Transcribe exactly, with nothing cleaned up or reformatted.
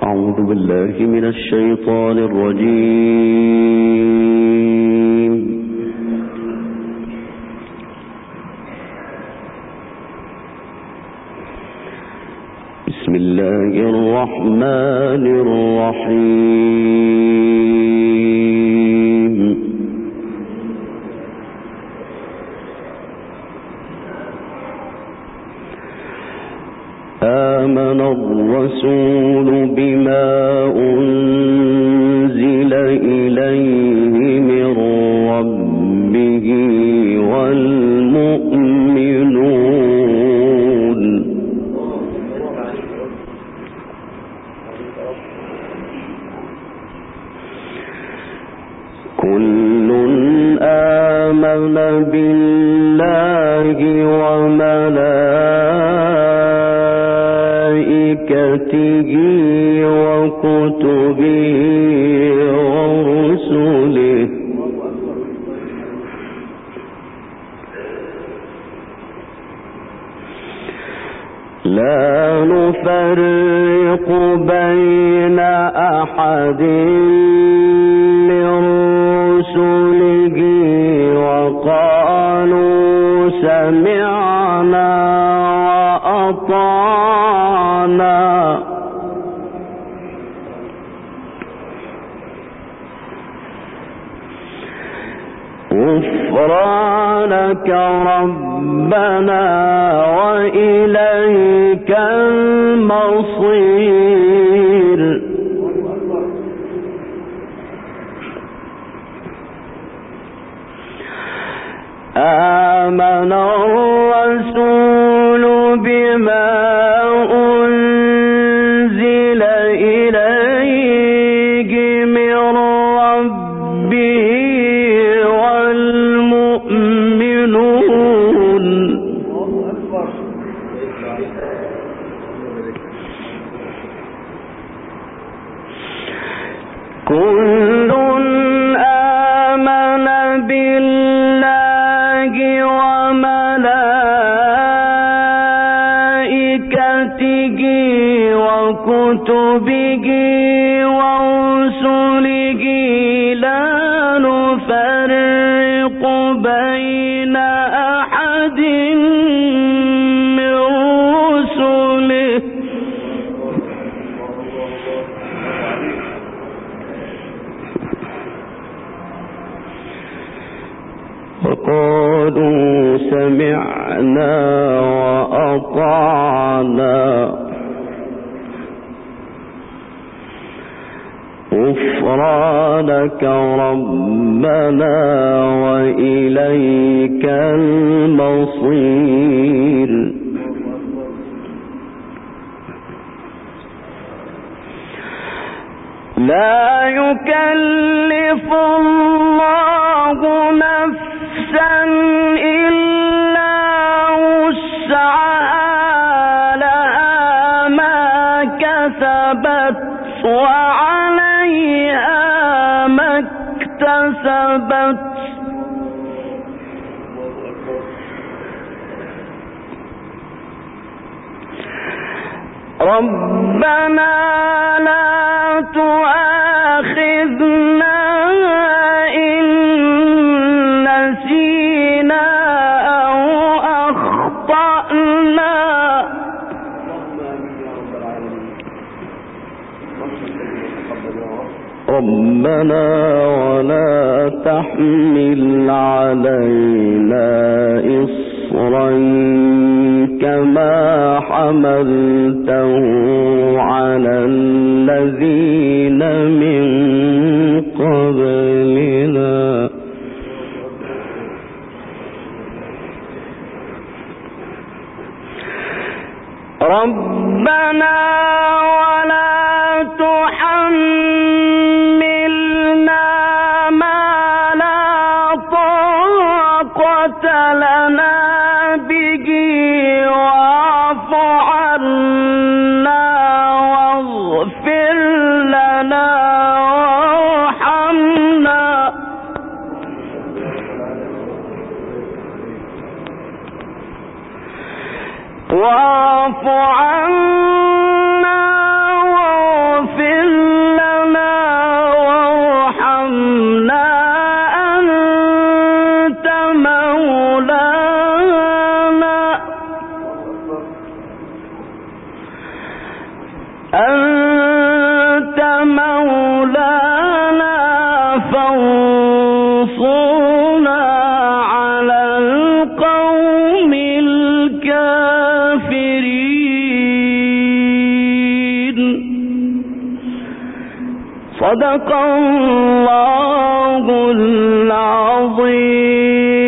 أعوذ بالله من الشيطان الرجيم. بسم الله الرحمن الرحيم. آمن الرسول بما أنزل إليه من ربه والمؤمنون كل آمن بالله وملائكته وكتبه ورسله لا نفرق بين أحد من رسله وقالوا سمعنا وأطعنا غفرانك ربنا وإليك المصير. آمن الرسول بما أنزل إليه من ربه والمؤمنون كل آمن بالله وملائكته وكتبه ورسله لا نفرق بين أحد من رسله وقالوا سمعنا وأطعنا غفرانك ربنا وإليك المصير. لا يكلف الله نفسا إلا وسعها لها ما كسبت وعليها ما اكتسبت ربنا لا تؤاخذنا إن نسينا أو أخطأنا ربنا ولا تحمل علينا إصرا كما حملته على الذين من قبلنا ربنا ولا تحملنا ما لا طاقة لنا به واعف عنا واغفر لنا وارحمنا واعف عنا مولانا أنت مولانا فانصرنا على القوم الكافرين. صدق الله العظيم.